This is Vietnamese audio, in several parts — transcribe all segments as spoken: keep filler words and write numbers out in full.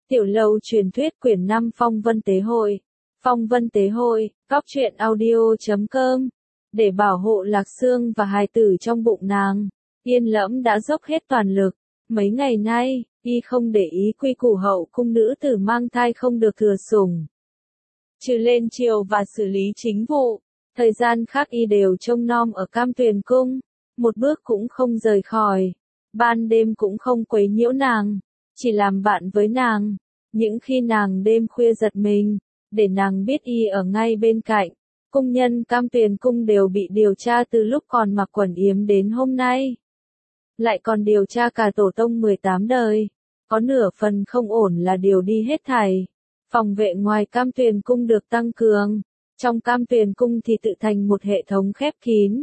Tiểu lâu truyền thuyết quyển năm Phong Vân Tế Hội. Phong Vân Tế Hội, góc truyện audio chấm com. Để bảo hộ Lạc Sương và hài tử trong bụng nàng, Yên Lẫm đã dốc hết toàn lực. Mấy ngày nay, y không để ý quy củ hậu cung nữ tử mang thai không được thừa sủng. Trừ lên triều và xử lý chính vụ, thời gian khác y đều trông nom ở Cam Tuyền Cung, một bước cũng không rời khỏi. Ban đêm cũng không quấy nhiễu nàng, chỉ làm bạn với nàng. Những khi nàng đêm khuya giật mình, để nàng biết y ở ngay bên cạnh. Cung nhân Cam Tuyền Cung đều bị điều tra từ lúc còn mặc quần yếm đến hôm nay. Lại còn điều tra cả tổ tông mười tám đời. Có nửa phần không ổn là điều đi hết thảy. Phòng vệ ngoài Cam Tuyền Cung được tăng cường. Trong Cam Tuyền Cung thì tự thành một hệ thống khép kín.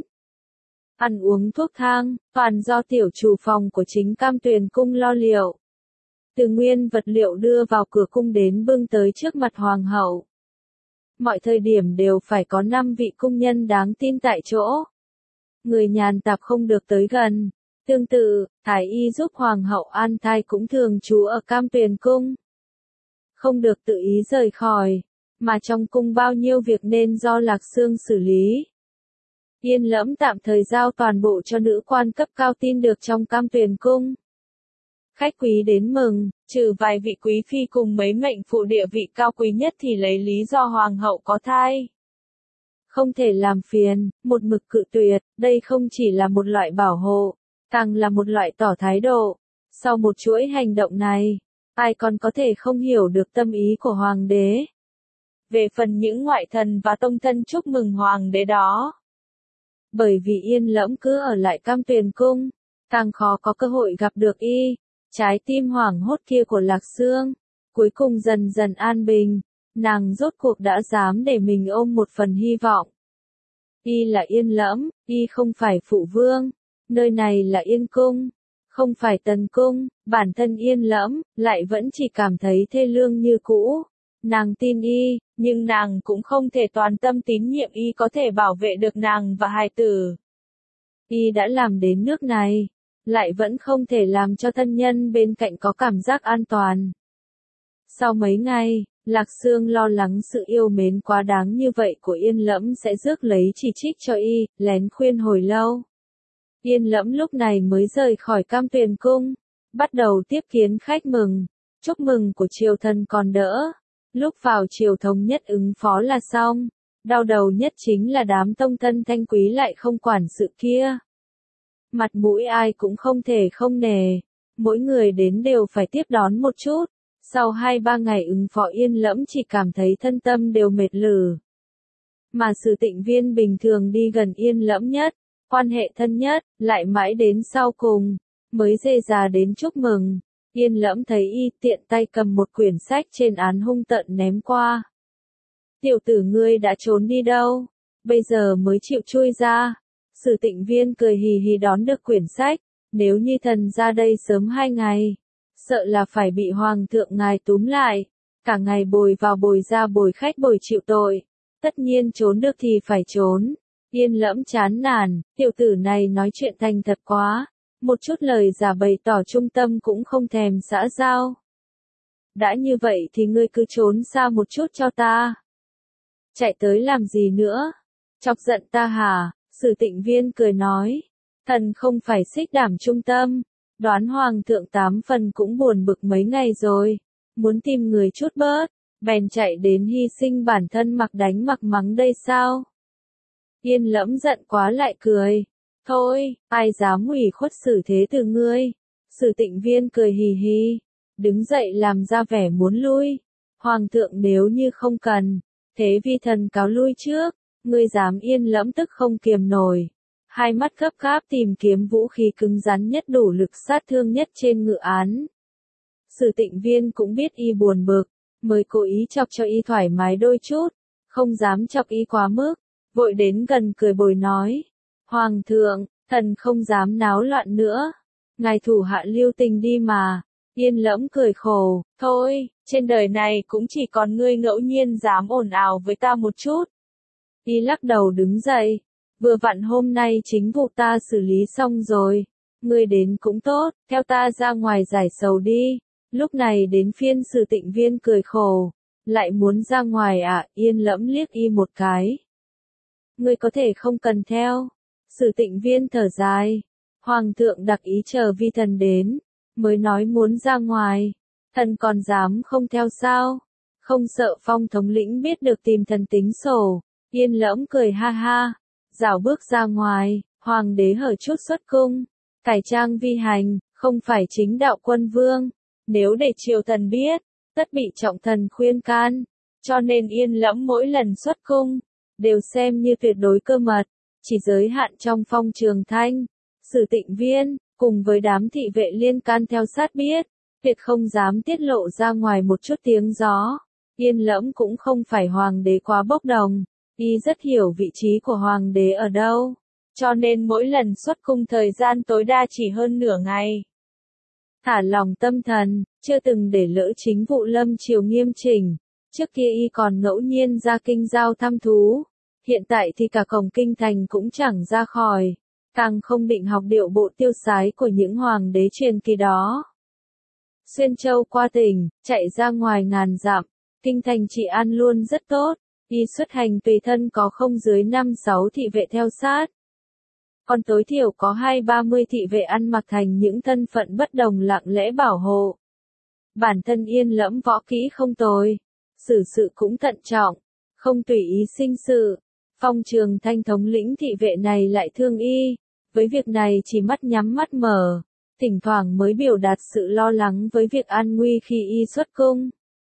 Ăn uống thuốc thang, toàn do tiểu chủ phòng của chính Cam Tuyền Cung lo liệu. Từ nguyên vật liệu đưa vào cửa cung đến bưng tới trước mặt hoàng hậu. Mọi thời điểm đều phải có năm vị cung nhân đáng tin tại chỗ. Người nhàn tạp không được tới gần. Tương tự, thái y giúp hoàng hậu an thai cũng thường trú ở Cam Tuyền Cung. Không được tự ý rời khỏi, mà trong cung bao nhiêu việc nên do Lạc Sương xử lý. Yên Lẫm tạm thời giao toàn bộ cho nữ quan cấp cao tin được trong Cam Tuyền Cung. Khách quý đến mừng, trừ vài vị quý phi cùng mấy mệnh phụ địa vị cao quý nhất thì lấy lý do hoàng hậu có thai. Không thể làm phiền, một mực cự tuyệt, đây không chỉ là một loại bảo hộ, càng là một loại tỏ thái độ. Sau một chuỗi hành động này, ai còn có thể không hiểu được tâm ý của hoàng đế. Về phần những ngoại thần và tông thân chúc mừng hoàng đế đó. Bởi vì Yên Lẫm cứ ở lại Cam Tuyền Cung, càng khó có cơ hội gặp được y. Trái tim hoảng hốt kia của Lạc Sương, cuối cùng dần dần an bình, nàng rốt cuộc đã dám để mình ôm một phần hy vọng. Y là Yên Lẫm, y không phải phụ vương, nơi này là Yên Cung, không phải Tần Cung, bản thân Yên Lẫm, lại vẫn chỉ cảm thấy thê lương như cũ. Nàng tin y, nhưng nàng cũng không thể toàn tâm tín nhiệm y có thể bảo vệ được nàng và hài tử. Y đã làm đến nước này, lại vẫn không thể làm cho thân nhân bên cạnh có cảm giác an toàn. Sau mấy ngày, Lạc Sương lo lắng sự yêu mến quá đáng như vậy của Yên Lẫm sẽ rước lấy chỉ trích cho y, lén khuyên hồi lâu. Yên Lẫm lúc này mới rời khỏi Cam Tuyền Cung, bắt đầu tiếp kiến khách mừng, chúc mừng của triều thần còn đỡ. Lúc vào triều thống nhất ứng phó là xong, đau đầu nhất chính là đám tông thân thanh quý lại không quản sự kia. Mặt mũi ai cũng không thể không nề, mỗi người đến đều phải tiếp đón một chút. Sau hai ba ngày ứng phó Yên Lẫm chỉ cảm thấy thân tâm đều mệt lử. Mà Sử Tịnh Viên bình thường đi gần Yên Lẫm nhất, quan hệ thân nhất, lại mãi đến sau cùng, mới dê già đến chúc mừng. Yên Lẫm thấy y tiện tay cầm một quyển sách trên án hung tợn ném qua. Tiểu tử ngươi đã trốn đi đâu? Bây giờ mới chịu chui ra. Sử Tịnh Viên cười hì hì đón được quyển sách, nếu như thần ra đây sớm hai ngày, sợ là phải bị hoàng thượng ngài túm lại, cả ngày bồi vào bồi ra bồi khách bồi chịu tội, tất nhiên trốn được thì phải trốn. Yên Lẫm chán nản, tiểu tử này nói chuyện thành thật quá, một chút lời giả bày tỏ trung tâm cũng không thèm xã giao. Đã như vậy thì ngươi cứ trốn xa một chút cho ta. Chạy tới làm gì nữa? Chọc giận ta hả? Sử Tịnh Viên cười nói, thần không phải xích đảm trung tâm, đoán hoàng thượng tám phần cũng buồn bực mấy ngày rồi, muốn tìm người chút bớt, bèn chạy đến hy sinh bản thân mặc đánh mặc mắng đây sao? Yên Lẫm giận quá lại cười, thôi, ai dám ủy khuất xử thế từ ngươi? Sử Tịnh Viên cười hì hì, đứng dậy làm ra vẻ muốn lui, hoàng thượng nếu như không cần, thế vi thần cáo lui trước. Ngươi dám? Yên Lẫm tức không kiềm nổi, hai mắt gấp gáp tìm kiếm vũ khí cứng rắn nhất đủ lực sát thương nhất trên ngự án. Sử Tịnh Viên cũng biết y buồn bực, mới cố ý chọc cho y thoải mái đôi chút, không dám chọc y quá mức, vội đến gần cười bồi nói, hoàng thượng, thần không dám náo loạn nữa, ngài thủ hạ lưu tình đi mà. Yên Lẫm cười khổ, thôi, trên đời này cũng chỉ còn ngươi ngẫu nhiên dám ồn ào với ta một chút. Y lắc đầu đứng dậy, vừa vặn hôm nay chính vụ ta xử lý xong rồi, ngươi đến cũng tốt, theo ta ra ngoài giải sầu đi. Lúc này đến phiên Sử Tịnh Viên cười khổ, lại muốn ra ngoài à? Yên Lẫm liếc y một cái. Ngươi có thể không cần theo. Sử Tịnh Viên thở dài. Hoàng thượng đặc ý chờ vi thần đến, mới nói muốn ra ngoài. Thần còn dám không theo sao? Không sợ Phong thống lĩnh biết được tìm thần tính sổ. Yên Lẫm cười ha ha, rảo bước ra ngoài. Hoàng đế hở chút xuất cung, cải trang vi hành, không phải chính đạo quân vương. Nếu để triều thần biết, tất bị trọng thần khuyên can. Cho nên Yên Lẫm mỗi lần xuất cung, đều xem như tuyệt đối cơ mật, chỉ giới hạn trong Phong Trường Thanh. Sử Tịnh Viên, cùng với đám thị vệ liên can theo sát biết, tuyệt không dám tiết lộ ra ngoài một chút tiếng gió. Yên Lẫm cũng không phải hoàng đế quá bốc đồng, y rất hiểu vị trí của hoàng đế ở đâu, cho nên mỗi lần xuất cung thời gian tối đa chỉ hơn nửa ngày. Thả lòng tâm thần, chưa từng để lỡ chính vụ lâm triều nghiêm chỉnh. Trước kia y còn ngẫu nhiên ra kinh giao thăm thú, hiện tại thì cả cổng kinh thành cũng chẳng ra khỏi, càng không định học điệu bộ tiêu sái của những hoàng đế truyền kỳ đó. Xuyên châu qua tỉnh, chạy ra ngoài ngàn dặm, kinh thành trị an luôn rất tốt, y xuất hành tùy thân có không dưới năm sáu thị vệ theo sát. Còn tối thiểu có hai ba mươi thị vệ ăn mặc thành những thân phận bất đồng lặng lẽ bảo hộ. Bản thân Yên Lẫm võ kỹ không tồi, xử sự cũng thận trọng, không tùy ý sinh sự. Phong Trường Thanh thống lĩnh thị vệ này lại thương y, với việc này chỉ mắt nhắm mắt mở, thỉnh thoảng mới biểu đạt sự lo lắng với việc an nguy khi y xuất cung.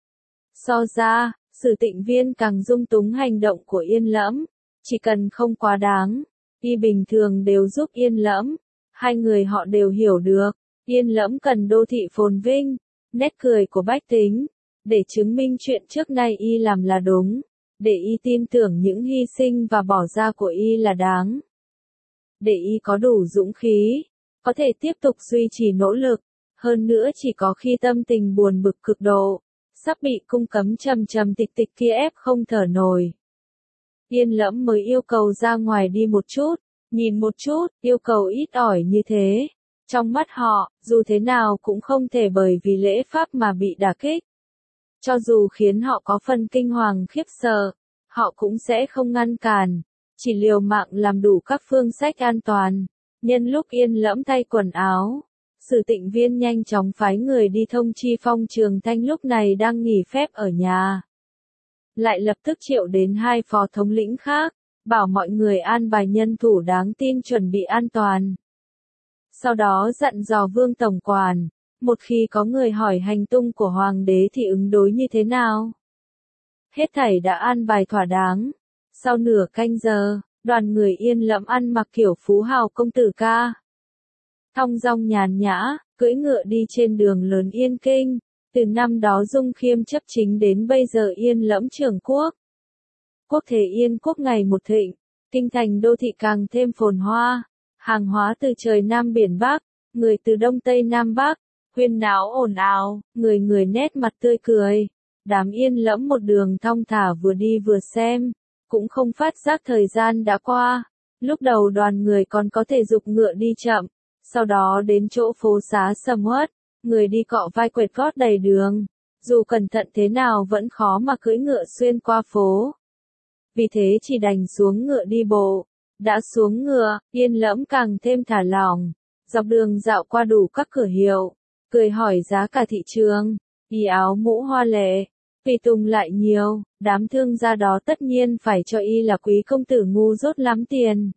So ra, Sử Tịnh Viên càng dung túng hành động của Yên Lẫm, chỉ cần không quá đáng, y bình thường đều giúp Yên Lẫm. Hai người họ đều hiểu được, Yên Lẫm cần đô thị phồn vinh, nét cười của bách tính, để chứng minh chuyện trước nay y làm là đúng, để y tin tưởng những hy sinh và bỏ ra của y là đáng. Để y có đủ dũng khí, có thể tiếp tục duy trì nỗ lực, hơn nữa chỉ có khi tâm tình buồn bực cực độ, sắp bị cung cấm trầm trầm tịch tịch kia ép không thở nổi. Yên Lẫm mới yêu cầu ra ngoài đi một chút, nhìn một chút, yêu cầu ít ỏi như thế. Trong mắt họ, dù thế nào cũng không thể bởi vì lễ pháp mà bị đả kích. Cho dù khiến họ có phần kinh hoàng khiếp sợ, họ cũng sẽ không ngăn cản, chỉ liều mạng làm đủ các phương sách an toàn. Nhân lúc Yên Lẫm thay quần áo, Sử Tịnh Viên nhanh chóng phái người đi thông chi Phong Trường Thanh lúc này đang nghỉ phép ở nhà. Lại lập tức triệu đến hai phó thống lĩnh khác, bảo mọi người an bài nhân thủ đáng tin chuẩn bị an toàn. Sau đó dặn dò Vương Tổng Quản, một khi có người hỏi hành tung của Hoàng đế thì ứng đối như thế nào. Hết thảy đã an bài thỏa đáng. Sau nửa canh giờ, đoàn người Yên Lẫm ăn mặc kiểu phú hào công tử ca. Thong dong nhàn nhã, cưỡi ngựa đi trên đường lớn Yên Kinh. Từ năm đó Dung Khiêm chấp chính đến bây giờ Yên Lẫm trưởng quốc. Quốc thế Yên quốc ngày một thịnh, kinh thành đô thị càng thêm phồn hoa. Hàng hóa từ trời Nam biển Bắc, người từ Đông Tây Nam Bắc, huyên náo ồn ào, người người nét mặt tươi cười. Đám Yên Lẫm một đường thong thả vừa đi vừa xem, cũng không phát giác thời gian đã qua. Lúc đầu đoàn người còn có thể giục ngựa đi chậm, sau đó đến chỗ phố xá sầm uất, người đi cọ vai quệt gót đầy đường, dù cẩn thận thế nào vẫn khó mà cưỡi ngựa xuyên qua phố. Vì thế chỉ đành xuống ngựa đi bộ. Đã xuống ngựa, Yên Lẫm càng thêm thả lỏng, dọc đường dạo qua đủ các cửa hiệu, cười hỏi giá cả thị trường, y áo mũ hoa lệ, tùy tùng lại nhiều, đám thương gia đó tất nhiên phải cho y là quý công tử ngu dốt lắm tiền.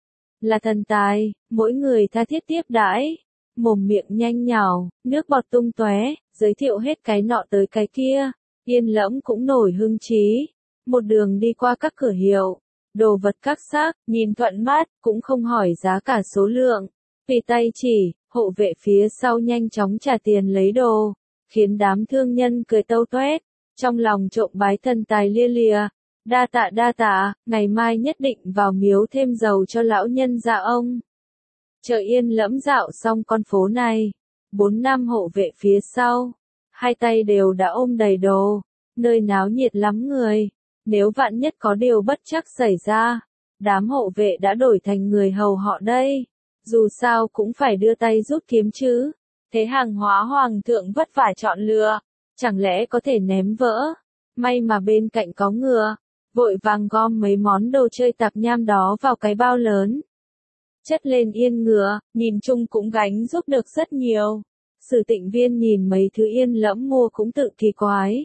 Là thần tài, mỗi người tha thiết tiếp đãi, mồm miệng nhanh nhào, nước bọt tung tóe, giới thiệu hết cái nọ tới cái kia, Yên Lẫm cũng nổi hưng trí, một đường đi qua các cửa hiệu. Đồ vật các sắc, nhìn thuận mắt, cũng không hỏi giá cả số lượng. Vì tay chỉ, hộ vệ phía sau nhanh chóng trả tiền lấy đồ, khiến đám thương nhân cười tâu toét, trong lòng trộm bái thần tài lia lìa. Đa tạ đa tạ, ngày mai nhất định vào miếu thêm dầu cho lão nhân gia ông. Chợ Yên Lẫm dạo xong con phố này, bốn năm hộ vệ phía sau, hai tay đều đã ôm đầy đồ, nơi náo nhiệt lắm người. Nếu vạn nhất có điều bất trắc xảy ra, đám hộ vệ đã đổi thành người hầu họ đây. Dù sao cũng phải đưa tay rút kiếm chứ. Thế hàng hóa hoàng thượng vất vả chọn lựa, chẳng lẽ có thể ném vỡ? May mà bên cạnh có ngựa, vội vàng gom mấy món đồ chơi tạp nham đó vào cái bao lớn. Chất lên yên ngựa, nhìn chung cũng gánh giúp được rất nhiều. Sử Tịnh Viên nhìn mấy thứ Yên Lẫm mua cũng tự kỳ quái.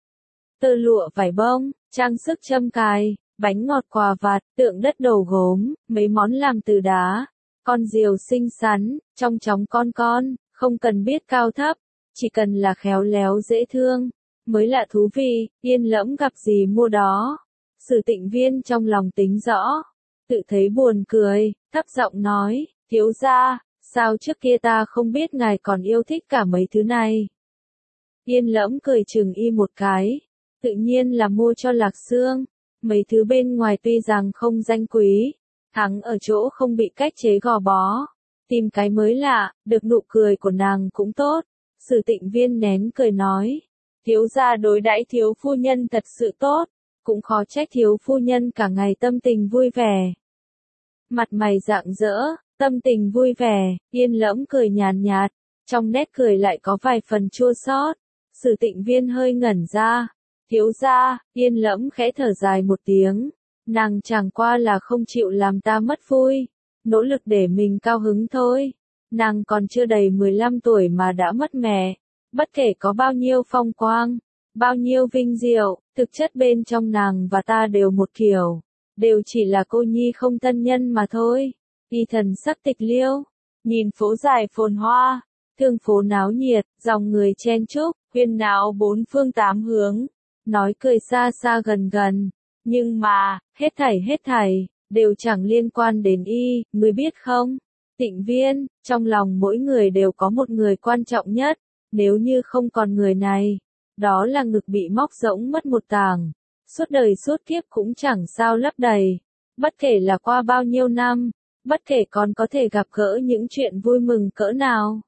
Tơ lụa vải bông, trang sức châm cài, bánh ngọt quà vặt, tượng đất đồ gốm, mấy món làm từ đá, con diều xinh xắn, trong chóng con con, không cần biết cao thấp, chỉ cần là khéo léo dễ thương, mới là thú vị. Yên Lẫm gặp gì mua đó. Sử Tịnh Viên trong lòng tính rõ, tự thấy buồn cười, thấp giọng nói, thiếu gia, sao trước kia ta không biết ngài còn yêu thích cả mấy thứ này. Yên Lẫm cười chừng y một cái, tự nhiên là mua cho Lạc Sương. Mấy thứ bên ngoài tuy rằng không danh quý, thắng ở chỗ không bị cách chế gò bó. Tìm cái mới lạ, được nụ cười của nàng cũng tốt. Sử Tịnh Viên nén cười nói, thiếu gia đối đãi thiếu phu nhân thật sự tốt, cũng khó trách thiếu phu nhân cả ngày tâm tình vui vẻ. Mặt mày rạng rỡ, tâm tình vui vẻ, Yên Lẫm cười nhàn nhạt, trong nét cười lại có vài phần chua xót. Sử Tịnh Viên hơi ngẩn ra, thiếu gia. Yên Lẫm khẽ thở dài một tiếng, nàng chẳng qua là không chịu làm ta mất vui, nỗ lực để mình cao hứng thôi. Nàng còn chưa đầy mười lăm tuổi mà đã mất mẹ, bất kể có bao nhiêu phong quang, bao nhiêu vinh diệu, thực chất bên trong nàng và ta đều một kiểu, đều chỉ là cô nhi không thân nhân mà thôi. Y thần sắc tịch liêu, nhìn phố dài phồn hoa, thương phố náo nhiệt, dòng người chen chúc, huyên náo bốn phương tám hướng, nói cười xa xa gần gần, nhưng mà, hết thảy hết thảy, đều chẳng liên quan đến y, ngươi biết không? Tịnh Viên, trong lòng mỗi người đều có một người quan trọng nhất, nếu như không còn người này, đó là ngực bị móc rỗng mất một tảng, suốt đời suốt kiếp cũng chẳng sao lấp đầy, bất kể là qua bao nhiêu năm, bất kể còn có thể gặp gỡ những chuyện vui mừng cỡ nào.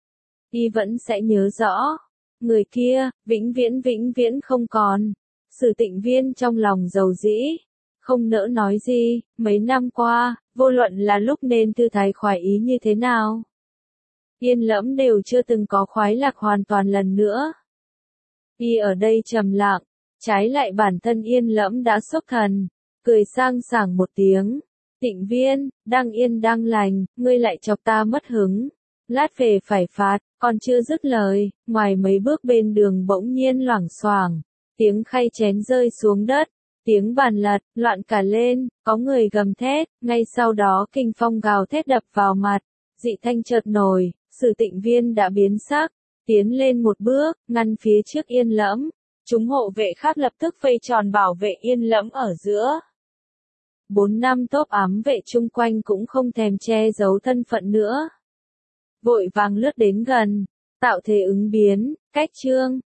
Y vẫn sẽ nhớ rõ, người kia, vĩnh viễn vĩnh viễn không còn. Sử Tịnh Viên trong lòng dầu dĩ, không nỡ nói gì, mấy năm qua, vô luận là lúc nên thư thái khoái ý như thế nào, Yên Lẫm đều chưa từng có khoái lạc hoàn toàn lần nữa. Y ở đây trầm lặng, trái lại bản thân Yên Lẫm đã sốc thần, cười sang sảng một tiếng, Tịnh Viên, đang yên đang lành, ngươi lại chọc ta mất hứng, lát về phải phạt. Còn chưa dứt lời, ngoài mấy bước bên đường bỗng nhiên loảng xoảng, tiếng khay chén rơi xuống đất, tiếng bàn lật, loạn cả lên, có người gầm thét, ngay sau đó kinh phong gào thét đập vào mặt, dị thanh chợt nổi, Sử Tịnh Viên đã biến sắc, tiến lên một bước, ngăn phía trước Yên Lẫm, chúng hộ vệ khác lập tức vây tròn bảo vệ Yên Lẫm ở giữa. Bốn năm tốp ám vệ chung quanh cũng không thèm che giấu thân phận nữa, vội vàng lướt đến gần, tạo thế ứng biến, cách trương,